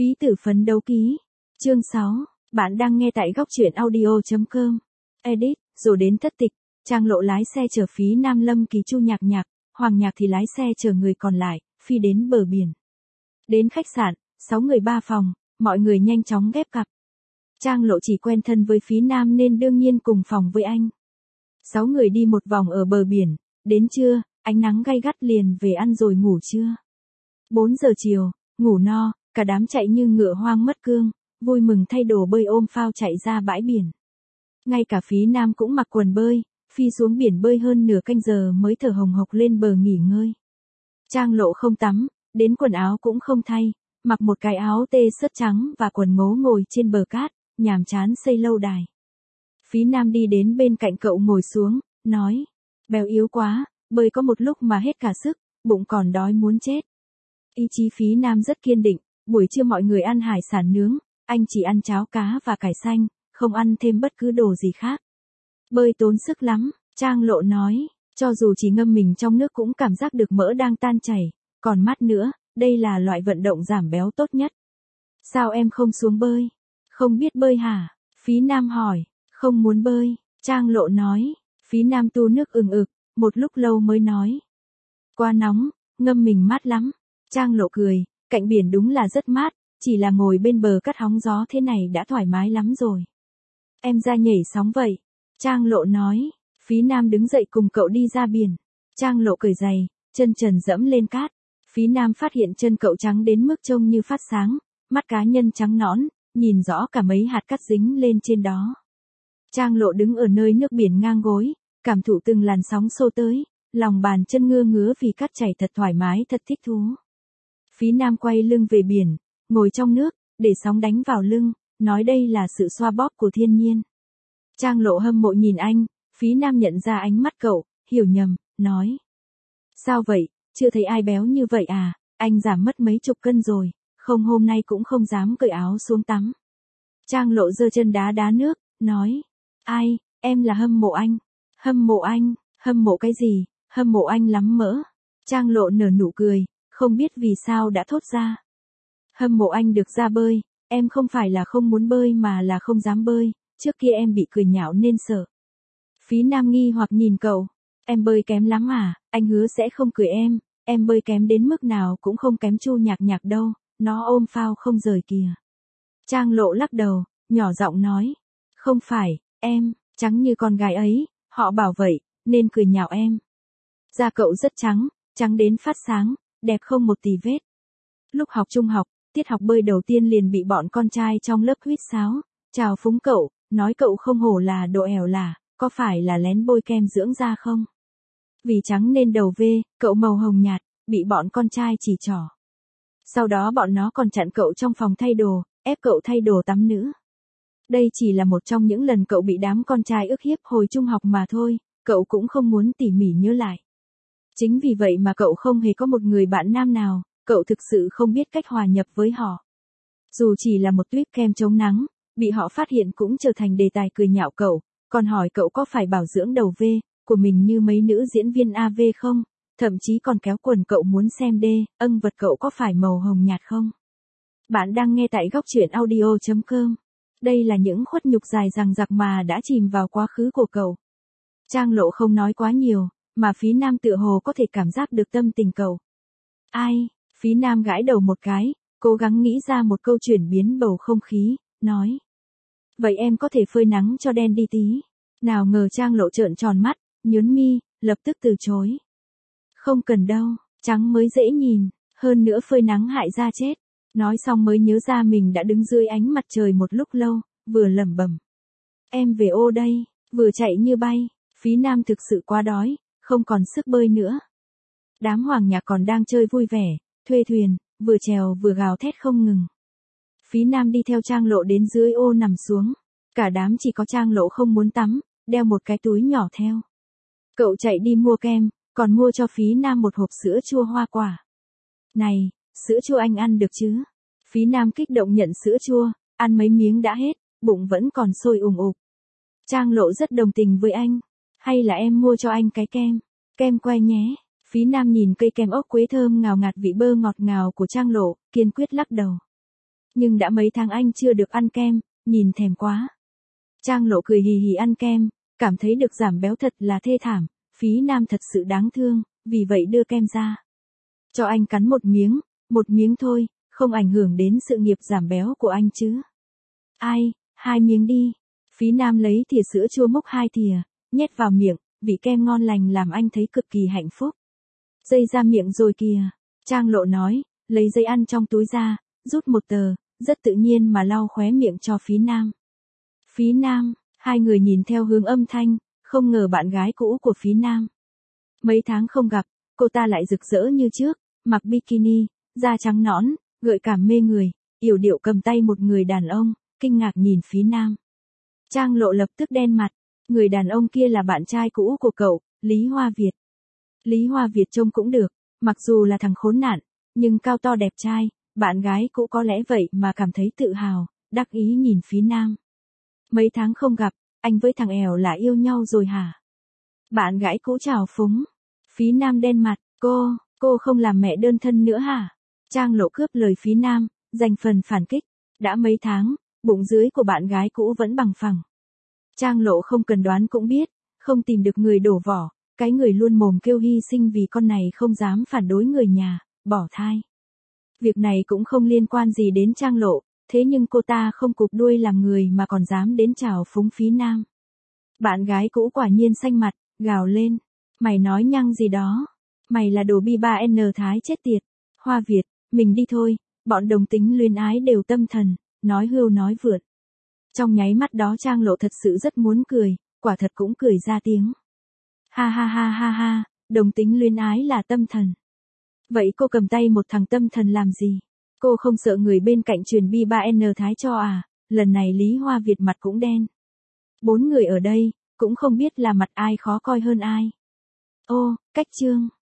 Phí tử phấn đấu ký. Chương 6, bạn đang nghe tại góc truyện audio.com. Edit, rồi đến thất tịch, Trang Lộ lái xe chở Phí Nam Lâm Kỳ Chu Nhạc Nhạc, Hoàng Nhạc thì lái xe chở người còn lại, phi đến bờ biển. Đến khách sạn, 6 người 3 phòng, mọi người nhanh chóng ghép cặp. Trang Lộ chỉ quen thân với Phí Nam nên đương nhiên cùng phòng với anh. 6 người đi một vòng ở bờ biển, đến trưa, ánh nắng gay gắt liền về ăn rồi ngủ trưa. 4 giờ chiều, ngủ no, cả đám chạy như ngựa hoang mất cương, vui mừng thay đồ bơi ôm phao chạy ra bãi biển. Ngay cả Phí Nam cũng mặc quần bơi, phi xuống biển bơi hơn nửa canh giờ mới thở hồng hộc lên bờ nghỉ ngơi. Trang Lộ không tắm, đến quần áo cũng không thay, mặc một cái áo tê sớt trắng và quần ngố ngồi trên bờ cát, nhàm chán xây lâu đài. Phí Nam đi đến bên cạnh cậu ngồi xuống, nói, béo yếu quá, bơi có một lúc mà hết cả sức, bụng còn đói muốn chết. Ý chí Phí Nam rất kiên định, buổi trưa mọi người ăn hải sản nướng, anh chỉ ăn cháo cá và cải xanh, không ăn thêm bất cứ đồ gì khác. Bơi tốn sức lắm, Trang Lộ nói, cho dù chỉ ngâm mình trong nước cũng cảm giác được mỡ đang tan chảy, còn mát nữa, đây là loại vận động giảm béo tốt nhất. Sao em không xuống bơi? Không biết bơi hả? Phí Nam hỏi, không muốn bơi, Trang Lộ nói, Phí Nam tu nước ừng ực, một lúc lâu mới nói. Quá nóng, ngâm mình mát lắm. Trang Lộ cười, cạnh biển đúng là rất mát, chỉ là ngồi bên bờ cắt hóng gió thế này đã thoải mái lắm rồi. Em ra nhảy sóng vậy. Trang Lộ nói, Phí Nam đứng dậy cùng cậu đi ra biển. Trang Lộ cởi giày, chân trần dẫm lên cát. Phí Nam phát hiện chân cậu trắng đến mức trông như phát sáng, mắt cá nhân trắng nõn, nhìn rõ cả mấy hạt cát dính lên trên đó. Trang Lộ đứng ở nơi nước biển ngang gối, cảm thụ từng làn sóng xô tới, lòng bàn chân ngưa ngứa vì cát chảy thật thoải mái thật thích thú. Phí Nam quay lưng về biển, ngồi trong nước, để sóng đánh vào lưng, nói đây là sự xoa bóp của thiên nhiên. Trang Lộ hâm mộ nhìn anh, Phí Nam nhận ra ánh mắt cậu, hiểu nhầm, nói. Sao vậy, chưa thấy ai béo như vậy à, anh giảm mất mấy chục cân rồi, không hôm nay cũng không dám cởi áo xuống tắm. Trang Lộ giơ chân đá đá nước, nói. Ai, em là hâm mộ anh. Hâm mộ anh, hâm mộ cái gì, hâm mộ anh lắm mỡ. Trang Lộ nở nụ cười, không biết vì sao đã thốt ra. Hâm mộ anh được ra bơi, em không phải là không muốn bơi mà là không dám bơi, trước kia em bị cười nhạo nên sợ. Phí Nam nghi hoặc nhìn cậu, em bơi kém lắm à, anh hứa sẽ không cười em bơi kém đến mức nào cũng không kém Chu Nhạc Nhạc đâu, nó ôm phao không rời kìa. Trang Lộ lắc đầu, nhỏ giọng nói, không phải, em, trắng như con gái ấy, họ bảo vậy, nên cười nhạo em. Da cậu rất trắng, trắng đến phát sáng, đẹp không một tì vết. Lúc học trung học, tiết học bơi đầu tiên liền bị bọn con trai trong lớp huýt sáo, chào phúng cậu, nói cậu không hổ là độ ẻo lả, có phải là lén bôi kem dưỡng da không? Vì trắng nên đầu V, cậu màu hồng nhạt, bị bọn con trai chỉ trỏ. Sau đó bọn nó còn chặn cậu trong phòng thay đồ, ép cậu thay đồ tắm nữ. Đây chỉ là một trong những lần cậu bị đám con trai ức hiếp hồi trung học mà thôi, cậu cũng không muốn tỉ mỉ nhớ lại. Chính vì vậy mà cậu không hề có một người bạn nam nào, cậu thực sự không biết cách hòa nhập với họ. Dù chỉ là một tuýp kem chống nắng, bị họ phát hiện cũng trở thành đề tài cười nhạo cậu, còn hỏi cậu có phải bảo dưỡng đầu V của mình như mấy nữ diễn viên AV không, thậm chí còn kéo quần cậu muốn xem vật cậu có phải màu hồng nhạt không. Bạn đang nghe tại góc truyện audio.com. Đây là những khuất nhục dài dằng dặc mà đã chìm vào quá khứ của cậu. Trang Lộ không nói quá nhiều, mà Phí Nam tựa hồ có thể cảm giác được tâm tình cậu. Ai, Phí Nam gãi đầu một cái, cố gắng nghĩ ra một câu chuyển biến bầu không khí, nói. Vậy em có thể phơi nắng cho đen đi tí. Nào ngờ Trang Lộ trợn tròn mắt, nhớn mi, lập tức từ chối. Không cần đâu, trắng mới dễ nhìn, hơn nữa phơi nắng hại da chết. Nói xong mới nhớ ra mình đã đứng dưới ánh mặt trời một lúc lâu, vừa lẩm bẩm. Em về ô đây, vừa chạy như bay, Phí Nam thực sự quá đói, không còn sức bơi nữa. Đám Hoàng Nhạc còn đang chơi vui vẻ, thuê thuyền, vừa chèo vừa gào thét không ngừng. Phí Nam đi theo Trang Lộ đến dưới ô nằm xuống, cả đám chỉ có Trang Lộ không muốn tắm, đeo một cái túi nhỏ theo. Cậu chạy đi mua kem, còn mua cho Phí Nam một hộp sữa chua hoa quả. Này, sữa chua anh ăn được chứ? Phí Nam kích động nhận sữa chua, ăn mấy miếng đã hết, bụng vẫn còn sôi ùng ục. Trang Lộ rất đồng tình với anh. Hay là em mua cho anh cái kem que nhé. Phí Nam nhìn cây kem ốc quế thơm ngào ngạt vị bơ ngọt ngào của Trang Lộ, kiên quyết lắc đầu. Nhưng đã mấy tháng anh chưa được ăn kem, nhìn thèm quá. Trang Lộ cười hì hì ăn kem, cảm thấy được giảm béo thật là thê thảm, Phí Nam thật sự đáng thương, vì vậy đưa kem ra. Cho anh cắn một miếng thôi, không ảnh hưởng đến sự nghiệp giảm béo của anh chứ. Ai, 2 miếng đi. Phí Nam lấy thìa sữa chua múc 2 thìa, nhét vào miệng, vị kem ngon lành làm anh thấy cực kỳ hạnh phúc. Dây ra miệng rồi kìa, Trang Lộ nói, lấy giấy ăn trong túi ra, rút một tờ, rất tự nhiên mà lau khóe miệng cho Phí Nam. Phí Nam, hai người nhìn theo hướng âm thanh, không ngờ bạn gái cũ của Phí Nam. Mấy tháng không gặp, cô ta lại rực rỡ như trước, mặc bikini, da trắng nõn, gợi cảm mê người, yểu điệu cầm tay một người đàn ông, kinh ngạc nhìn Phí Nam. Trang Lộ lập tức đen mặt, người đàn ông kia là bạn trai cũ của cậu, Lý Hoa Việt. Lý Hoa Việt trông cũng được, mặc dù là thằng khốn nạn, nhưng cao to đẹp trai, bạn gái cũ có lẽ vậy mà cảm thấy tự hào, đắc ý nhìn Phí Nam. Mấy tháng không gặp, anh với thằng Èo là yêu nhau rồi hả? Bạn gái cũ trào phúng. Phí Nam đen mặt, cô không làm mẹ đơn thân nữa hả? Trang Lộ cướp lời Phí Nam, dành phần phản kích. Đã mấy tháng, bụng dưới của bạn gái cũ vẫn bằng phẳng. Trang Lộ không cần đoán cũng biết, không tìm được người đổ vỏ, cái người luôn mồm kêu hy sinh vì con này không dám phản đối người nhà, bỏ thai. Việc này cũng không liên quan gì đến Trang Lộ, thế nhưng cô ta không cụp đuôi làm người mà còn dám đến chào phúng Phí Nam. Bạn gái cũ quả nhiên xanh mặt, gào lên. Mày nói nhăng gì đó? Mày là đồ bi ba N Thái chết tiệt. Hoa Việt, mình đi thôi, bọn đồng tính luyến ái đều tâm thần, nói hưu nói vượt. Trong nháy mắt đó Trang Lộ thật sự rất muốn cười, quả thật cũng cười ra tiếng. Ha ha ha ha ha, đồng tính luyến ái là tâm thần. Vậy cô cầm tay một thằng tâm thần làm gì? Cô không sợ người bên cạnh truyền bi ba N Thái cho à? Lần này Lý Hoa Việt mặt cũng đen. 4 người ở đây, cũng không biết là mặt ai khó coi hơn ai. Ô, cách chương.